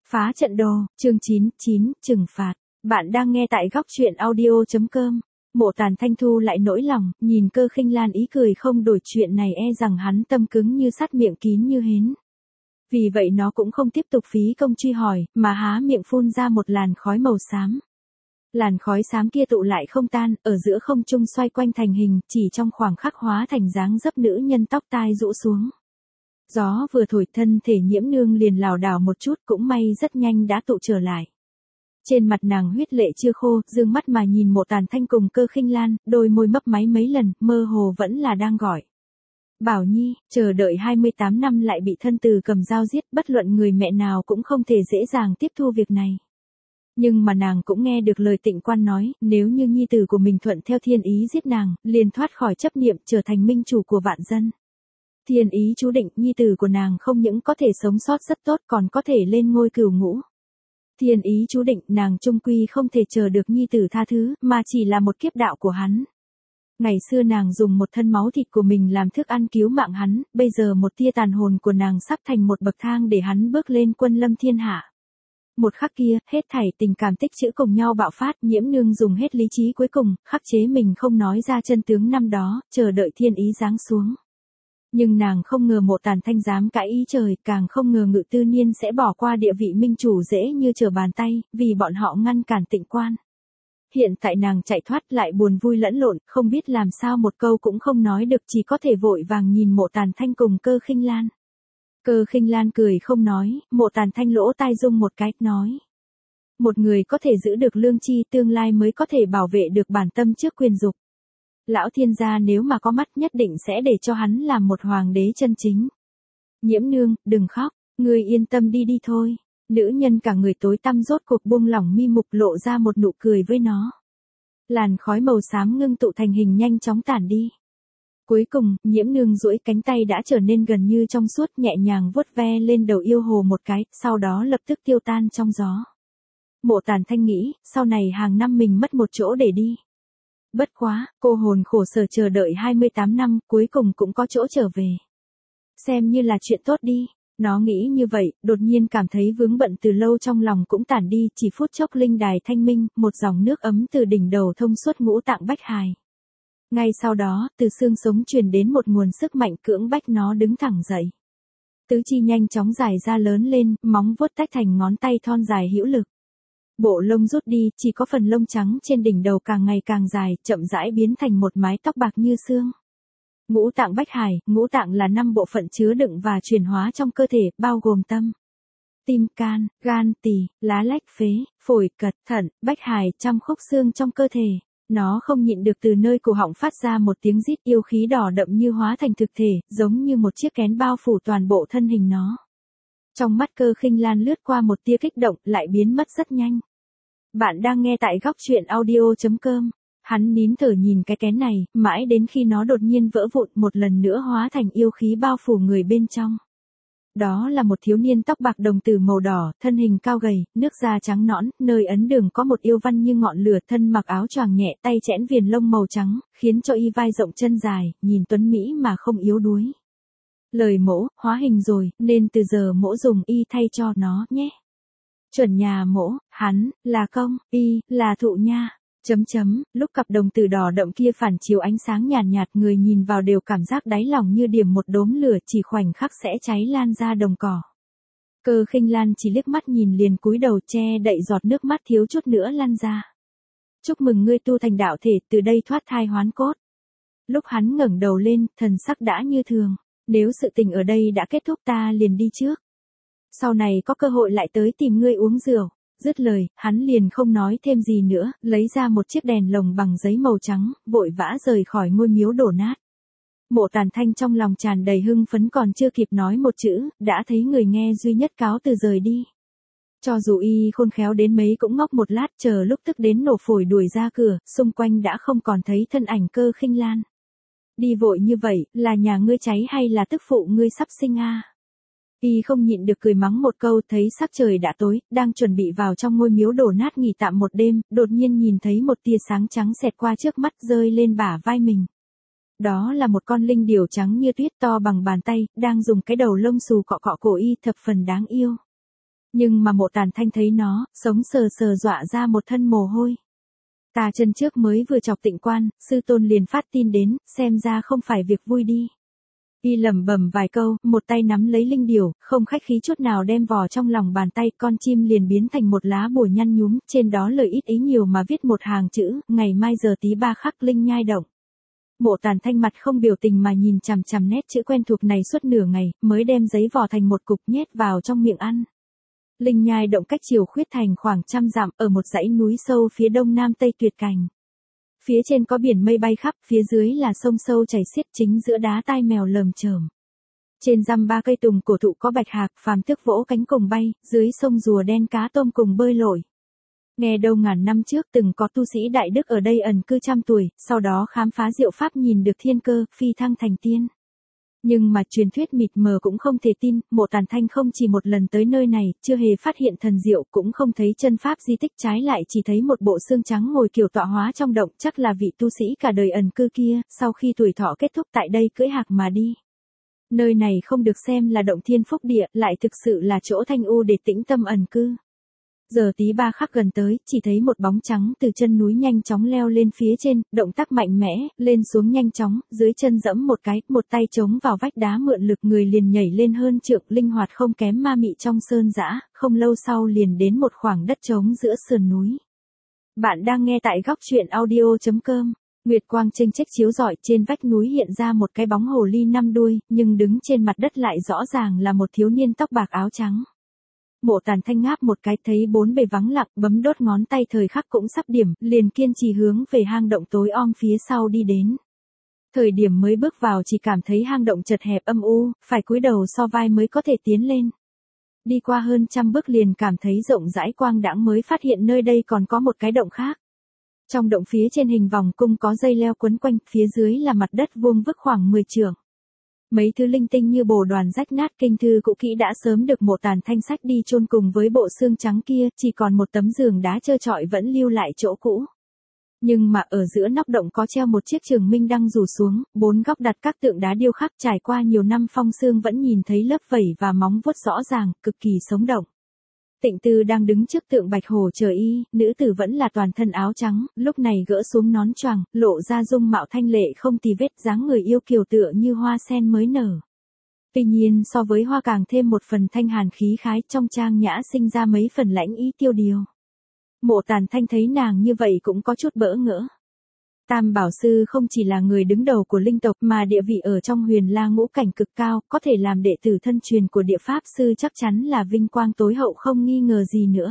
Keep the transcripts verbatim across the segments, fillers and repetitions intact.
Phá trận đồ, chương chín, chín, trừng phạt. Bạn đang nghe tại góc truyện audio chấm com. Mộ Tàn Thanh thu lại nỗi lòng, nhìn Cơ Khinh Lan ý cười không đổi, chuyện này e rằng hắn tâm cứng như sắt, miệng kín như hến. Vì vậy nó cũng không tiếp tục phí công truy hỏi, mà há miệng phun ra một làn khói màu xám. Làn khói xám kia tụ lại không tan, ở giữa không trung xoay quanh thành hình, chỉ trong khoảng khắc hóa thành dáng dấp nữ nhân tóc tai rũ xuống. Gió vừa thổi, thân thể Nhiễm Nương liền lảo đảo một chút, cũng may rất nhanh đã tụ trở lại. Trên mặt nàng huyết lệ chưa khô, dương mắt mà nhìn Mộ Tàn Thanh cùng Cơ Khinh Lan, đôi môi mấp máy mấy lần, mơ hồ vẫn là đang gọi. Bảo Nhi, chờ đợi hai mươi tám năm lại bị thân từ cầm dao giết, bất luận người mẹ nào cũng không thể dễ dàng tiếp thu việc này. Nhưng mà nàng cũng nghe được lời Tịnh Quan nói, nếu như nhi tử của mình thuận theo thiên ý giết nàng, liền thoát khỏi chấp niệm, trở thành minh chủ của vạn dân. Thiên ý chú định, nhi tử của nàng không những có thể sống sót rất tốt, còn có thể lên ngôi cửu ngũ. Thiên ý chú định, nàng chung quy không thể chờ được nhi tử tha thứ, mà chỉ là một kiếp đạo của hắn. Ngày xưa nàng dùng một thân máu thịt của mình làm thức ăn cứu mạng hắn, bây giờ một tia tàn hồn của nàng sắp thành một bậc thang để hắn bước lên quân lâm thiên hạ. Một khắc kia, hết thảy tình cảm tích trữ cùng nhau bạo phát, Nhiễm Nương dùng hết lý trí cuối cùng, khắc chế mình không nói ra chân tướng năm đó, chờ đợi thiên ý giáng xuống. Nhưng nàng không ngờ Mộ Tàn Thanh dám cãi ý trời, càng không ngờ Ngự Tư Niên sẽ bỏ qua địa vị minh chủ dễ như trở bàn tay, vì bọn họ ngăn cản Tịnh Quan. Hiện tại nàng chạy thoát lại buồn vui lẫn lộn, không biết làm sao một câu cũng không nói được, chỉ có thể vội vàng nhìn Mộ Tàn Thanh cùng Cơ Khinh Lan. Cơ Khinh Lan cười không nói, Mộ Tàn Thanh lỗ tai rung một cái, nói. Một người có thể giữ được lương tri, tương lai mới có thể bảo vệ được bản tâm trước quyền dục. Lão thiên gia nếu mà có mắt nhất định sẽ để cho hắn làm một hoàng đế chân chính. Nhiễm Nương, đừng khóc, ngươi yên tâm đi đi thôi. Nữ nhân cả người tối tăm rốt cuộc buông lỏng mi mục, lộ ra một nụ cười với nó. Làn khói màu xám ngưng tụ thành hình nhanh chóng tản đi. Cuối cùng, Nhiễm Nương duỗi cánh tay đã trở nên gần như trong suốt, nhẹ nhàng vuốt ve lên đầu yêu hồ một cái, sau đó lập tức tiêu tan trong gió. Mộ Tàn Thanh nghĩ, sau này hàng năm mình mất một chỗ để đi. Bất quá, cô hồn khổ sở chờ đợi hai mươi tám năm, cuối cùng cũng có chỗ trở về. Xem như là chuyện tốt đi. Nó nghĩ như vậy, đột nhiên cảm thấy vướng bận từ lâu trong lòng cũng tản đi, chỉ phút chốc linh đài thanh minh, một dòng nước ấm từ đỉnh đầu thông suốt ngũ tạng bách hài. Ngay sau đó, từ xương sống truyền đến một nguồn sức mạnh cưỡng bách nó đứng thẳng dậy. Tứ chi nhanh chóng dài ra lớn lên, móng vuốt tách thành ngón tay thon dài hữu lực. Bộ lông rút đi, chỉ có phần lông trắng trên đỉnh đầu càng ngày càng dài, chậm rãi biến thành một mái tóc bạc như xương. Ngũ tạng bách hải, ngũ tạng là năm bộ phận chứa đựng và chuyển hóa trong cơ thể, bao gồm tâm, tim, can, gan, tỳ, lá lách, phế, phổi, cật, thận, bách hải, trăm khúc xương trong cơ thể. Nó không nhịn được từ nơi cổ họng phát ra một tiếng rít, yêu khí đỏ đậm như hóa thành thực thể, giống như một chiếc kén bao phủ toàn bộ thân hình nó. Trong mắt Cơ Khinh Lan lướt qua một tia kích động, lại biến mất rất nhanh. Bạn đang nghe tại góc truyện audio chấm com. Hắn nín thở nhìn cái kén này, mãi đến khi nó đột nhiên vỡ vụn, một lần nữa hóa thành yêu khí bao phủ người bên trong. Đó là một thiếu niên tóc bạc đồng tử màu đỏ, thân hình cao gầy, nước da trắng nõn, nơi ấn đường có một yêu văn như ngọn lửa, thân mặc áo choàng nhẹ, tay chẽn viền lông màu trắng, khiến cho y vai rộng chân dài, nhìn tuấn mỹ mà không yếu đuối. Lời mỗ, hóa hình rồi, nên từ giờ mỗ dùng y thay cho nó nhé. Chuẩn nhà mỗ, hắn, là công, y, là thụ nha. Chấm chấm, lúc cặp đồng tử đỏ đậm kia phản chiếu ánh sáng nhàn nhạt, nhạt, người nhìn vào đều cảm giác đáy lòng như điểm một đốm lửa, chỉ khoảnh khắc sẽ cháy lan ra đồng cỏ. Cơ Khinh Lan chỉ liếc mắt nhìn liền cúi đầu che đậy giọt nước mắt thiếu chút nữa lăn ra. Chúc mừng ngươi tu thành đạo thể, từ đây thoát thai hoán cốt. Lúc hắn ngẩng đầu lên, thần sắc đã như thường. Nếu sự tình ở đây đã kết thúc ta liền đi trước. Sau này có cơ hội lại tới tìm ngươi uống rượu. Dứt lời, hắn liền không nói thêm gì nữa, lấy ra một chiếc đèn lồng bằng giấy màu trắng, vội vã rời khỏi ngôi miếu đổ nát. Mộ Tàn Thanh trong lòng tràn đầy hưng phấn, còn chưa kịp nói một chữ, đã thấy người nghe duy nhất cáo từ rời đi. Cho dù y khôn khéo đến mấy cũng ngốc một lát, chờ lúc tức đến nổ phổi đuổi ra cửa, xung quanh đã không còn thấy thân ảnh Cơ Khinh Lan. Đi vội như vậy, là nhà ngươi cháy hay là tức phụ ngươi sắp sinh a? À? Y không nhịn được cười mắng một câu, thấy sắc trời đã tối, đang chuẩn bị vào trong ngôi miếu đổ nát nghỉ tạm một đêm, đột nhiên nhìn thấy một tia sáng trắng xẹt qua trước mắt, rơi lên bả vai mình. Đó là một con linh điểu trắng như tuyết, to bằng bàn tay, đang dùng cái đầu lông xù cọ cọ cổ y, thập phần đáng yêu. Nhưng mà Mộ Tàn Thanh thấy nó, sống sờ sờ dọa ra một thân mồ hôi. Ta chân trước mới vừa chọc Tịnh Quan, sư tôn liền phát tin đến, xem ra không phải việc vui đi. Y lẩm bẩm vài câu, một tay nắm lấy linh điểu, không khách khí chút nào đem vò trong lòng bàn tay, con chim liền biến thành một lá bùa nhăn nhúm, trên đó lời ít ý nhiều mà viết một hàng chữ, ngày mai giờ tí ba khắc linh nhai động. Mộ Tàn Thanh mặt không biểu tình mà nhìn chằm chằm nét chữ quen thuộc này suốt nửa ngày, mới đem giấy vò thành một cục nhét vào trong miệng ăn. Linh nhai động cách Triều Khuyết thành khoảng trăm dặm, ở một dãy núi sâu phía đông nam tây tuyệt cảnh. Phía trên có biển mây bay khắp, phía dưới là sông sâu chảy xiết, chính giữa đá tai mèo lởm chởm. Trên răm ba cây tùng cổ thụ có bạch hạc phàm tước vỗ cánh cùng bay, dưới sông rùa đen cá tôm cùng bơi lội. Nghe đâu ngàn năm trước từng có tu sĩ đại đức ở đây ẩn cư trăm tuổi, sau đó khám phá diệu pháp nhìn được thiên cơ, phi thăng thành tiên. Nhưng mà truyền thuyết mịt mờ cũng không thể tin, Mộ Tàn Thanh không chỉ một lần tới nơi này, chưa hề phát hiện thần diệu, cũng không thấy chân pháp di tích, trái lại chỉ thấy một bộ xương trắng ngồi kiểu tọa hóa trong động, chắc là vị tu sĩ cả đời ẩn cư kia, sau khi tuổi thọ kết thúc tại đây cưỡi hạc mà đi. Nơi này không được xem là động thiên phúc địa, lại thực sự là chỗ thanh u để tĩnh tâm ẩn cư. Giờ tí ba khắc gần tới, chỉ thấy một bóng trắng từ chân núi nhanh chóng leo lên phía trên, động tác mạnh mẽ, lên xuống nhanh chóng, dưới chân dẫm một cái, một tay chống vào vách đá mượn lực người liền nhảy lên hơn trượng, linh hoạt không kém ma mị trong sơn dã, không lâu sau liền đến một khoảng đất trống giữa sườn núi. Bạn đang nghe tại góc truyện audio chấm com. Nguyệt quang chênh chếch chiếu rọi, trên vách núi hiện ra một cái bóng hồ ly năm đuôi, nhưng đứng trên mặt đất lại rõ ràng là một thiếu niên tóc bạc áo trắng. Mộ Tàn Thanh ngáp một cái, thấy bốn bề vắng lặng, bấm đốt ngón tay thời khắc cũng sắp điểm, liền kiên trì hướng về hang động tối om phía sau đi đến. Thời điểm mới bước vào chỉ cảm thấy hang động chật hẹp âm u, phải cúi đầu so vai mới có thể tiến lên. Đi qua hơn trăm bước liền cảm thấy rộng rãi quang đãng, mới phát hiện nơi đây còn có một cái động khác. Trong động phía trên hình vòng cung có dây leo quấn quanh, phía dưới là mặt đất vuông vức khoảng mười trượng. Mấy thứ linh tinh như bồ đoàn rách nát, kinh thư cũ kỹ đã sớm được Mộ Tàn Thanh sách đi chôn cùng với bộ xương trắng kia, chỉ còn một tấm giường đá trơ trọi vẫn lưu lại chỗ cũ. Nhưng mà ở giữa nóc động có treo một chiếc trường minh đăng rủ xuống, bốn góc đặt các tượng đá điêu khắc, trải qua nhiều năm phong sương vẫn nhìn thấy lớp vảy và móng vuốt rõ ràng, cực kỳ sống động. Tịnh Tư đang đứng trước tượng bạch hổ chờ y, nữ tử vẫn là toàn thân áo trắng, lúc này gỡ xuống nón choàng, lộ ra dung mạo thanh lệ không tì vết, dáng người yêu kiều tựa như hoa sen mới nở. Tuy nhiên so với hoa càng thêm một phần thanh hàn khí khái, trong trang nhã sinh ra mấy phần lãnh ý tiêu điều. Mộ Tàn Thanh thấy nàng như vậy cũng có chút bỡ ngỡ. Tam Bảo Sư không chỉ là người đứng đầu của linh tộc mà địa vị ở trong Huyền La ngũ cảnh cực cao, có thể làm đệ tử thân truyền của địa pháp sư chắc chắn là vinh quang tối hậu không nghi ngờ gì nữa.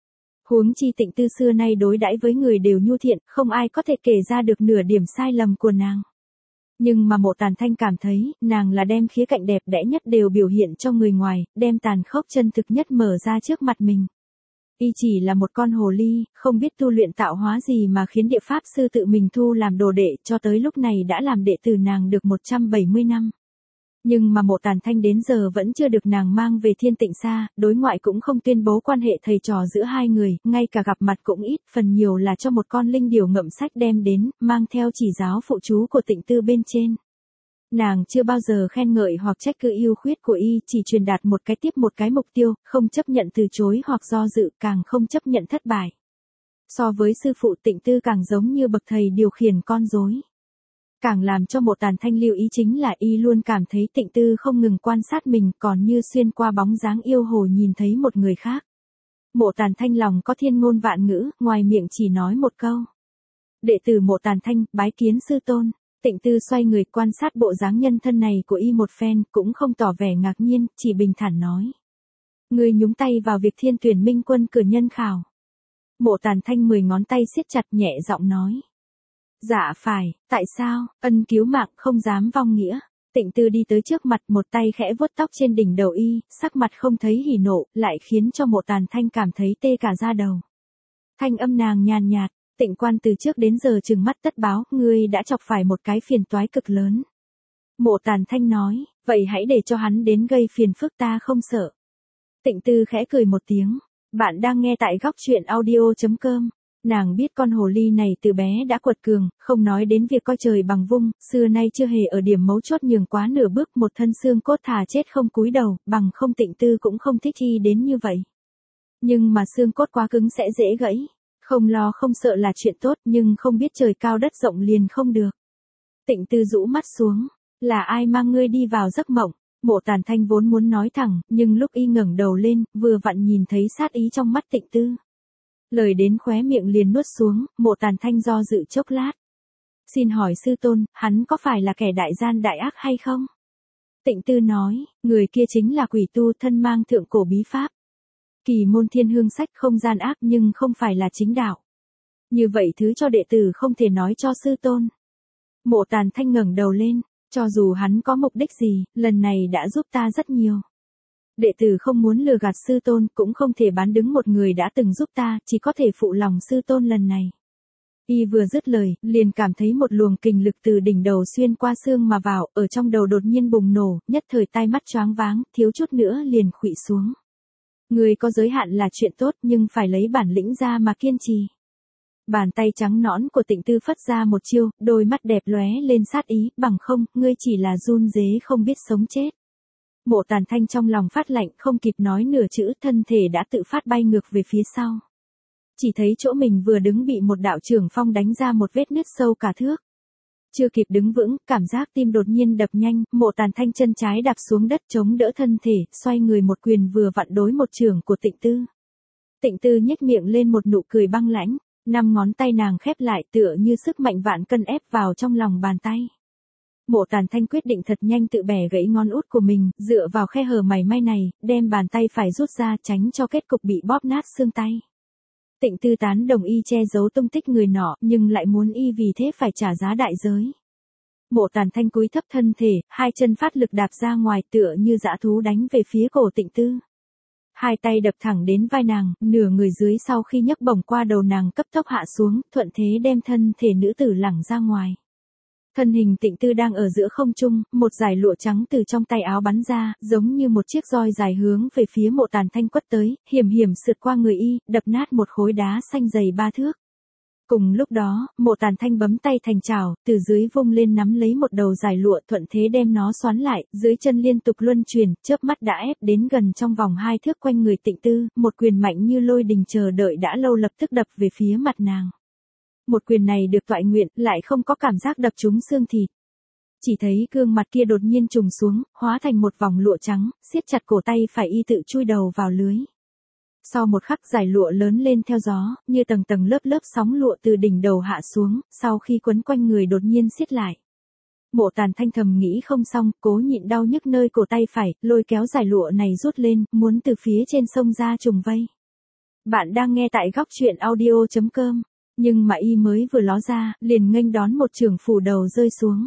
Huống chi Tịnh Tư xưa nay đối đãi với người đều nhu thiện, không ai có thể kể ra được nửa điểm sai lầm của nàng. Nhưng mà Mộ Tàn Thanh cảm thấy, nàng là đem khía cạnh đẹp đẽ nhất đều biểu hiện cho người ngoài, đem tàn khốc chân thực nhất mở ra trước mặt mình. Y chỉ là một con hồ ly, không biết tu luyện tạo hóa gì mà khiến địa pháp sư tự mình thu làm đồ đệ, cho tới lúc này đã làm đệ tử nàng được một trăm bảy mươi năm. Nhưng mà Mộ Tàn Thanh đến giờ vẫn chưa được nàng mang về Thiên Tịnh Sa, đối ngoại cũng không tuyên bố quan hệ thầy trò giữa hai người, ngay cả gặp mặt cũng ít, phần nhiều là cho một con linh điểu ngậm sách đem đến, mang theo chỉ giáo phụ chú của Tịnh Tư bên trên. Nàng chưa bao giờ khen ngợi hoặc trách cứ ưu khuyết của y, chỉ truyền đạt một cái tiếp một cái mục tiêu, không chấp nhận từ chối hoặc do dự, càng không chấp nhận thất bại. So với sư phụ Tịnh Tư càng giống như bậc thầy điều khiển con rối. Càng làm cho Mộ Tàn Thanh lưu ý chính là y luôn cảm thấy Tịnh Tư không ngừng quan sát mình, còn như xuyên qua bóng dáng yêu hồ nhìn thấy một người khác. Mộ Tàn Thanh lòng có thiên ngôn vạn ngữ, ngoài miệng chỉ nói một câu. Đệ tử Mộ Tàn Thanh, bái kiến sư tôn. Tịnh Tư xoay người quan sát bộ dáng nhân thân này của y một phen, cũng không tỏ vẻ ngạc nhiên, chỉ bình thản nói. Người nhúng tay vào việc thiên tuyển minh quân cử nhân khảo. Mộ Tàn Thanh mười ngón tay siết chặt nhẹ giọng nói. Dạ phải, tại sao, ân cứu mạng không dám vong nghĩa. Tịnh Tư đi tới trước mặt, một tay khẽ vuốt tóc trên đỉnh đầu y, sắc mặt không thấy hỉ nộ, lại khiến cho Mộ Tàn Thanh cảm thấy tê cả da đầu. Thanh âm nàng nhàn nhạt. Tịnh Quan từ trước đến giờ trừng mắt tất báo, ngươi đã chọc phải một cái phiền toái cực lớn. Mộ Tàn Thanh nói, vậy hãy để cho hắn đến gây phiền phức, ta không sợ. Tịnh Tư khẽ cười một tiếng, bạn đang nghe tại góc truyện audio chấm com. Nàng biết con hồ ly này từ bé đã quật cường, không nói đến việc coi trời bằng vung, xưa nay chưa hề ở điểm mấu chốt nhường quá nửa bước, một thân xương cốt thà chết không cúi đầu, bằng không Tịnh Tư cũng không thích y đến như vậy. Nhưng mà xương cốt quá cứng sẽ dễ gãy. Không lo không sợ là chuyện tốt, nhưng không biết trời cao đất rộng liền không được. Tịnh Tư rũ mắt xuống. Là ai mang ngươi đi vào giấc mộng? Mộ Tàn Thanh vốn muốn nói thẳng, nhưng lúc y ngẩng đầu lên, vừa vặn nhìn thấy sát ý trong mắt Tịnh Tư. Lời đến khóe miệng liền nuốt xuống, Mộ Tàn Thanh do dự chốc lát. Xin hỏi sư tôn, hắn có phải là kẻ đại gian đại ác hay không? Tịnh Tư nói, người kia chính là quỷ tu thân mang thượng cổ bí pháp. Kỳ môn thiên hương sách không gian ác nhưng không phải là chính đạo. Như vậy thứ cho đệ tử không thể nói cho sư tôn. Mộ Tàn Thanh ngẩng đầu lên, cho dù hắn có mục đích gì, lần này đã giúp ta rất nhiều. Đệ tử không muốn lừa gạt sư tôn, cũng không thể bán đứng một người đã từng giúp ta, chỉ có thể phụ lòng sư tôn lần này. Y vừa dứt lời, liền cảm thấy một luồng kình lực từ đỉnh đầu xuyên qua xương mà vào, ở trong đầu đột nhiên bùng nổ, nhất thời tai mắt choáng váng, thiếu chút nữa liền khuỵu xuống. Người có giới hạn là chuyện tốt nhưng phải lấy bản lĩnh ra mà kiên trì. Bàn tay trắng nõn của Tịnh Tư phất ra một chiêu, đôi mắt đẹp lóe lên sát ý, bằng không, ngươi chỉ là run rế không biết sống chết. Mộ Tàn Thanh trong lòng phát lạnh, không kịp nói nửa chữ, thân thể đã tự phát bay ngược về phía sau. Chỉ thấy chỗ mình vừa đứng bị một đạo trường phong đánh ra một vết nứt sâu cả thước. Chưa kịp đứng vững, cảm giác tim đột nhiên đập nhanh, Mộ Tàn Thanh chân trái đạp xuống đất chống đỡ thân thể, xoay người một quyền vừa vặn đối một trường của Tịnh Tư. Tịnh Tư nhếch miệng lên một nụ cười băng lãnh, năm ngón tay nàng khép lại tựa như sức mạnh vạn cân ép vào trong lòng bàn tay. Mộ Tàn Thanh quyết định thật nhanh tự bẻ gãy ngón út của mình, dựa vào khe hở mảy may này, đem bàn tay phải rút ra tránh cho kết cục bị bóp nát xương tay. Tịnh Tư tán đồng y che giấu tung tích người nọ, nhưng lại muốn y vì thế phải trả giá đại giới. Mộ Tàn Thanh cúi thấp thân thể, hai chân phát lực đạp ra ngoài tựa như dã thú đánh về phía cổ Tịnh Tư. Hai tay đập thẳng đến vai nàng, nửa người dưới sau khi nhấc bổng qua đầu nàng cấp tốc hạ xuống, thuận thế đem thân thể nữ tử lẳng ra ngoài. Thân hình Tịnh Tư đang ở giữa không trung, một dải lụa trắng từ trong tay áo bắn ra, giống như một chiếc roi dài hướng về phía Mộ Tàn Thanh quất tới, hiểm hiểm sượt qua người y, đập nát một khối đá xanh dày ba thước. Cùng lúc đó, Mộ Tàn Thanh bấm tay thành chảo, từ dưới vung lên nắm lấy một đầu dải lụa thuận thế đem nó xoắn lại, dưới chân liên tục luân chuyển, chớp mắt đã ép đến gần trong vòng hai thước quanh người Tịnh Tư, một quyền mạnh như lôi đình chờ đợi đã lâu lập tức đập về phía mặt nàng. Một quyền này được toại nguyện, lại không có cảm giác đập trúng xương thịt. Chỉ thấy gương mặt kia đột nhiên trùng xuống, hóa thành một vòng lụa trắng, siết chặt cổ tay phải y tự chui đầu vào lưới. Sau một khắc dải lụa lớn lên theo gió, như tầng tầng lớp lớp sóng lụa từ đỉnh đầu hạ xuống, sau khi quấn quanh người đột nhiên siết lại. Mộ Tàn Thanh thầm nghĩ không xong, cố nhịn đau nhức nơi cổ tay phải, lôi kéo dải lụa này rút lên, muốn từ phía trên sông ra trùng vây. Bạn đang nghe tại góc truyện audio chấm com. Nhưng mà y mới vừa ló ra, liền nghênh đón một trường phủ đầu rơi xuống.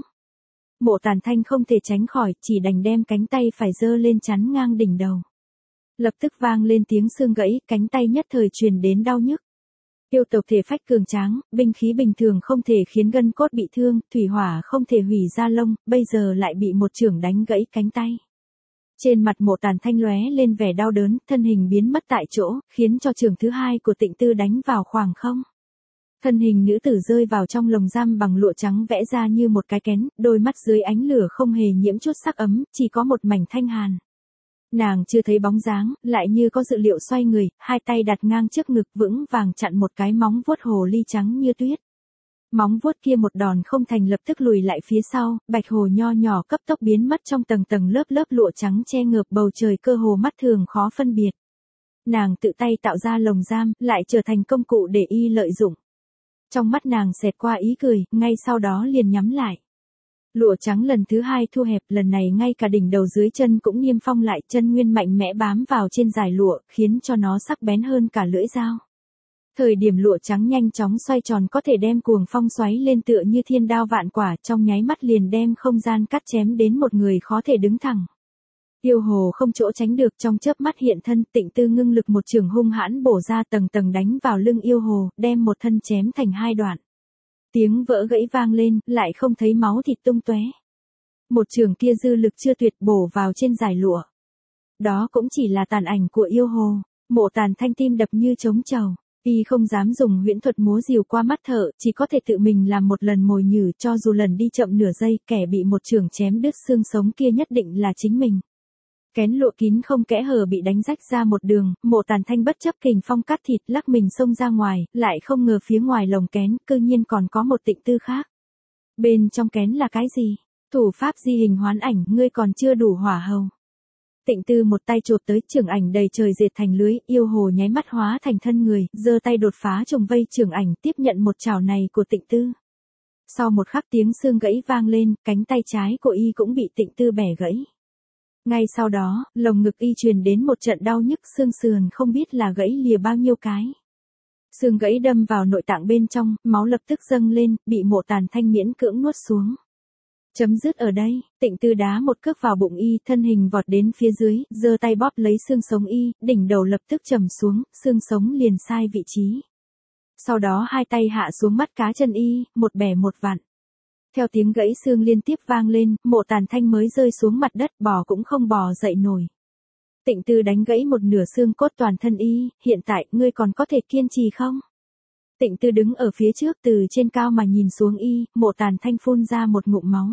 Mộ Tàn Thanh không thể tránh khỏi, chỉ đành đem cánh tay phải giơ lên chắn ngang đỉnh đầu. Lập tức vang lên tiếng xương gãy, cánh tay nhất thời truyền đến đau nhức. Yêu tộc thể phách cường tráng, binh khí bình thường không thể khiến gân cốt bị thương, thủy hỏa không thể hủy da lông, bây giờ lại bị một chưởng đánh gãy cánh tay. Trên mặt Mộ Tàn Thanh lóe lên vẻ đau đớn, thân hình biến mất tại chỗ, khiến cho chưởng thứ hai của Tịnh Tư đánh vào khoảng không. Thân hình nữ tử rơi vào trong lồng giam bằng lụa trắng vẽ ra như một cái kén, đôi mắt dưới ánh lửa không hề nhiễm chút sắc ấm, chỉ có một mảnh thanh hàn. Nàng chưa thấy bóng dáng, lại như có dự liệu xoay người, hai tay đặt ngang trước ngực vững vàng chặn một cái móng vuốt hồ ly trắng như tuyết. Móng vuốt kia một đòn không thành lập tức lùi lại phía sau, bạch hồ nho nhỏ cấp tốc biến mất trong tầng tầng lớp lớp lụa trắng che ngợp bầu trời cơ hồ mắt thường khó phân biệt. Nàng tự tay tạo ra lồng giam, lại trở thành công cụ để y lợi dụng. Trong mắt nàng xẹt qua ý cười, ngay sau đó liền nhắm lại. Lụa trắng lần thứ hai thu hẹp, lần này ngay cả đỉnh đầu dưới chân cũng niêm phong lại, chân nguyên mạnh mẽ bám vào trên dải lụa, khiến cho nó sắc bén hơn cả lưỡi dao. Thời điểm lụa trắng nhanh chóng xoay tròn có thể đem cuồng phong xoáy lên tựa như thiên đao vạn quả, trong nháy mắt liền đem không gian cắt chém đến một người khó thể đứng thẳng. Yêu hồ không chỗ tránh được, trong chớp mắt hiện thân, Tịnh Tư ngưng lực một chưởng hung hãn bổ ra tầng tầng đánh vào lưng yêu hồ, đem một thân chém thành hai đoạn. Tiếng vỡ gãy vang lên, lại không thấy máu thịt tung tóe. Một chưởng kia dư lực chưa tuyệt bổ vào trên dải lụa. Đó cũng chỉ là tàn ảnh của yêu hồ. Mộ Tàn Thanh tim đập như trống trầu. Y không dám dùng huyễn thuật múa rìu qua mắt thợ, chỉ có thể tự mình làm một lần mồi nhử, cho dù lần đi chậm nửa giây, kẻ bị một chưởng chém đứt xương sống kia nhất định là chính mình. Kén lụa kín không kẽ hở bị đánh rách ra một đường, Mộ Tàn Thanh bất chấp kình phong cắt thịt lắc mình xông ra ngoài, lại không ngờ phía ngoài lồng kén, cư nhiên còn có một Tịnh Tư khác. Bên trong kén là cái gì? Thủ pháp di hình hoán ảnh, ngươi còn chưa đủ hỏa hầu. Tịnh Tư một tay chộp tới, trưởng ảnh đầy trời dệt thành lưới, yêu hồ nháy mắt hóa thành thân người, giơ tay đột phá trùng vây trưởng ảnh tiếp nhận một chảo này của Tịnh Tư. Sau một khắc tiếng xương gãy vang lên, cánh tay trái của y cũng bị Tịnh Tư bẻ gãy. Ngay sau đó, lồng ngực y truyền đến một trận đau nhức, xương sườn không biết là gãy lìa bao nhiêu cái. Xương gãy đâm vào nội tạng bên trong, máu lập tức dâng lên, bị Mộ Tàn Thanh miễn cưỡng nuốt xuống. Chấm dứt ở đây, Tịnh Tư đá một cước vào bụng y, thân hình vọt đến phía dưới, giơ tay bóp lấy xương sống y, đỉnh đầu lập tức trầm xuống, xương sống liền sai vị trí. Sau đó hai tay hạ xuống mắt cá chân y, một bẻ một vặn. Theo tiếng gãy xương liên tiếp vang lên, Mộ Tàn Thanh mới rơi xuống mặt đất, bò cũng không bò dậy nổi. Tịnh Tư đánh gãy một nửa xương cốt toàn thân y, hiện tại, ngươi còn có thể kiên trì không? Tịnh Tư đứng ở phía trước từ trên cao mà nhìn xuống y, Mộ Tàn Thanh phun ra một ngụm máu.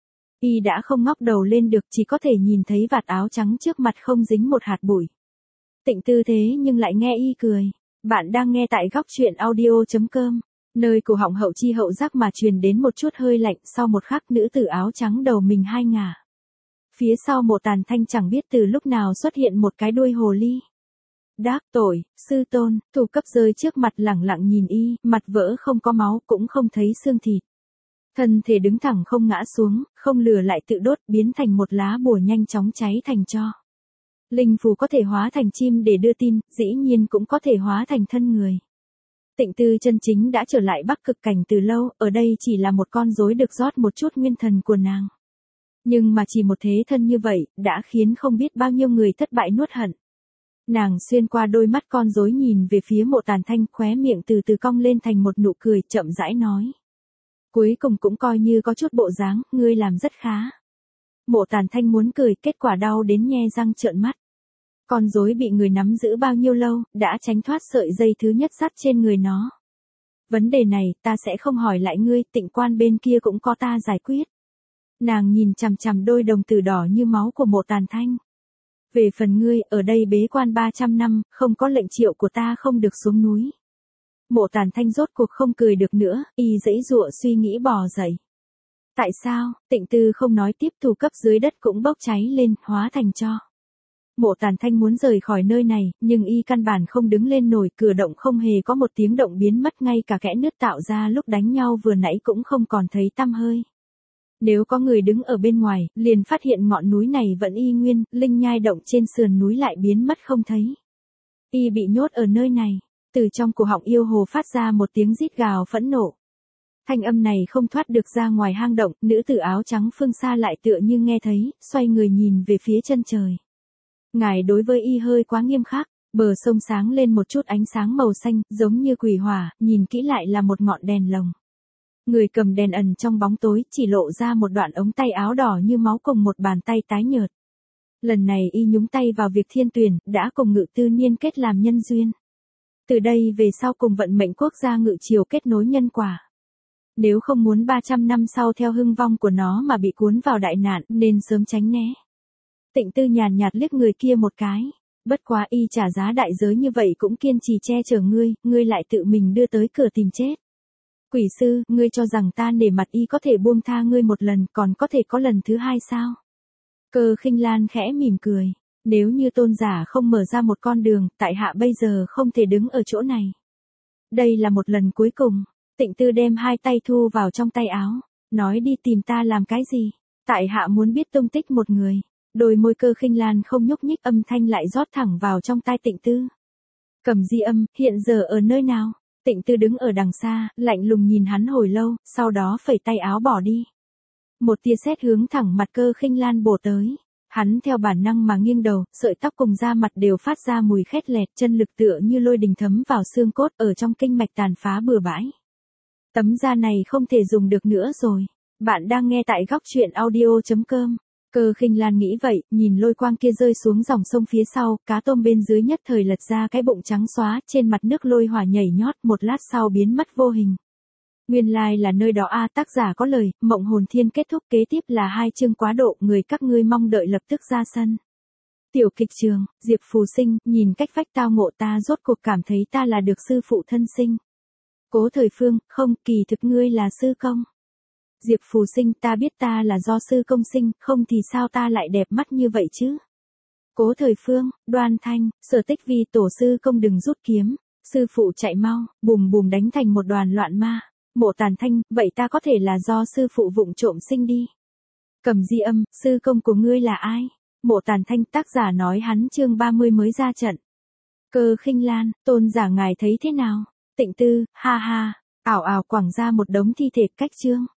Y đã không ngóc đầu lên được, chỉ có thể nhìn thấy vạt áo trắng trước mặt không dính một hạt bụi. Tịnh Tư thế nhưng lại nghe y cười. Bạn đang nghe tại góc truyện audio chấm com. Nơi cổ họng hậu chi hậu giác mà truyền đến một chút hơi lạnh, sau một khắc nữ tử áo trắng đầu mình hai ngả. Phía sau Mộ Tàn Thanh chẳng biết từ lúc nào xuất hiện một cái đuôi hồ ly. Đắc tội, sư tôn, thủ cấp rơi trước mặt lẳng lặng nhìn y, mặt vỡ không có máu cũng không thấy xương thịt. Thân thể đứng thẳng không ngã xuống, không lửa lại tự đốt, biến thành một lá bùa nhanh chóng cháy thành tro. Linh phù có thể hóa thành chim để đưa tin, dĩ nhiên cũng có thể hóa thành thân người. Tịnh Tư chân chính đã trở lại Bắc Cực Cảnh từ lâu, ở đây chỉ là một con rối được rót một chút nguyên thần của nàng. Nhưng mà chỉ một thế thân như vậy, đã khiến không biết bao nhiêu người thất bại nuốt hận. Nàng xuyên qua đôi mắt con rối nhìn về phía Mộ Tàn Thanh, khóe miệng từ từ cong lên thành một nụ cười, chậm rãi nói. Cuối cùng cũng coi như có chút bộ dáng, ngươi làm rất khá. Mộ Tàn Thanh muốn cười, kết quả đau đến nhe răng trợn mắt. Con rối bị người nắm giữ bao nhiêu lâu, đã tránh thoát sợi dây thứ nhất dắt trên người nó. Vấn đề này, ta sẽ không hỏi lại ngươi, Tịnh quan bên kia cũng có ta giải quyết. Nàng nhìn chằm chằm đôi đồng tử đỏ như máu của Mộ Tàn Thanh. Về phần ngươi, ở đây bế quan ba trăm năm, không có lệnh triệu của ta không được xuống núi. Mộ Tàn Thanh rốt cuộc không cười được nữa, y giãy giụa suy nghĩ bò dậy. Tại sao, Tịnh Tư không nói tiếp, thủ cấp dưới đất cũng bốc cháy lên, hóa thành tro. Mộ Tàn Thanh muốn rời khỏi nơi này, nhưng y căn bản không đứng lên nổi, cửa động không hề có một tiếng động biến mất, ngay cả kẽ nứt tạo ra lúc đánh nhau vừa nãy cũng không còn thấy tăm hơi. Nếu có người đứng ở bên ngoài, liền phát hiện ngọn núi này vẫn y nguyên, linh nhai động trên sườn núi lại biến mất không thấy. Y bị nhốt ở nơi này, từ trong cổ họng yêu hồ phát ra một tiếng rít gào phẫn nộ. Thanh âm này không thoát được ra ngoài hang động, nữ tử áo trắng phương xa lại tựa như nghe thấy, xoay người nhìn về phía chân trời. Ngài đối với y hơi quá nghiêm khắc, bờ sông sáng lên một chút ánh sáng màu xanh, giống như quỷ hỏa, nhìn kỹ lại là một ngọn đèn lồng. Người cầm đèn ẩn trong bóng tối, chỉ lộ ra một đoạn ống tay áo đỏ như máu cùng một bàn tay tái nhợt. Lần này y nhúng tay vào việc thiên tuyển, đã cùng Ngự Tư Niên kết làm nhân duyên. Từ đây về sau cùng vận mệnh quốc gia Ngự Triều kết nối nhân quả. Nếu không muốn ba trăm năm sau theo hưng vong của nó mà bị cuốn vào đại nạn, nên sớm tránh né. Tịnh Tư nhàn nhạt liếc người kia một cái. Bất quá y trả giá đại giới như vậy cũng kiên trì che chở ngươi, ngươi lại tự mình đưa tới cửa tìm chết. Quỷ sư, ngươi cho rằng ta nể mặt y có thể buông tha ngươi một lần, còn có thể có lần thứ hai sao? Cơ Khinh Lan khẽ mỉm cười. Nếu như tôn giả không mở ra một con đường, tại hạ bây giờ không thể đứng ở chỗ này. Đây là một lần cuối cùng. Tịnh Tư đem hai tay thu vào trong tay áo. Nói đi tìm ta làm cái gì? Tại hạ muốn biết tung tích một người. Đôi môi Cơ Khinh Lan không nhúc nhích, âm thanh lại rót thẳng vào trong tai Tịnh Tư. Cầm Di Âm, hiện giờ ở nơi nào? Tịnh Tư đứng ở đằng xa, lạnh lùng nhìn hắn hồi lâu, sau đó phẩy tay áo bỏ đi. Một tia sét hướng thẳng mặt Cơ Khinh Lan bổ tới. Hắn theo bản năng mà nghiêng đầu, sợi tóc cùng da mặt đều phát ra mùi khét lẹt, chân lực tựa như lôi đình thấm vào xương cốt, ở trong kinh mạch tàn phá bừa bãi. Tấm da này không thể dùng được nữa rồi. Bạn đang nghe tại góc truyện audio chấm com. Cơ Khinh Lan nghĩ vậy, nhìn lôi quang kia rơi xuống dòng sông phía sau, cá tôm bên dưới nhất thời lật ra cái bụng trắng xóa, trên mặt nước lôi hỏa nhảy nhót, một lát sau biến mất vô hình. Nguyên lai là nơi đó a, tác giả có lời, Mộng Hồn Thiên kết thúc, kế tiếp là hai chương quá độ, người các ngươi mong đợi lập tức ra sân. Tiểu kịch trường, Diệp Phù Sinh, nhìn cách vách tao ngộ ta rốt cuộc cảm thấy ta là được sư phụ thân sinh. Cố Thời Phương, không, kỳ thực ngươi là sư công. Diệp Phù Sinh, ta biết ta là do sư công sinh, không thì sao ta lại đẹp mắt như vậy chứ? Cố Thời Phương, Đoan Thanh, Sở Tích Vi, tổ sư công đừng rút kiếm, sư phụ chạy mau, bùm bùm đánh thành một đoàn loạn ma. Mộ Tàn Thanh, vậy ta có thể là do sư phụ vụng trộm sinh đi. Cầm Di Âm, sư công của ngươi là ai? Mộ Tàn Thanh, tác giả nói hắn chương ba mươi mới ra trận. Cơ Khinh Lan, tôn giả ngài thấy thế nào? Tịnh Tư, ha ha, ảo ảo quẳng ra một đống thi thể cách chương.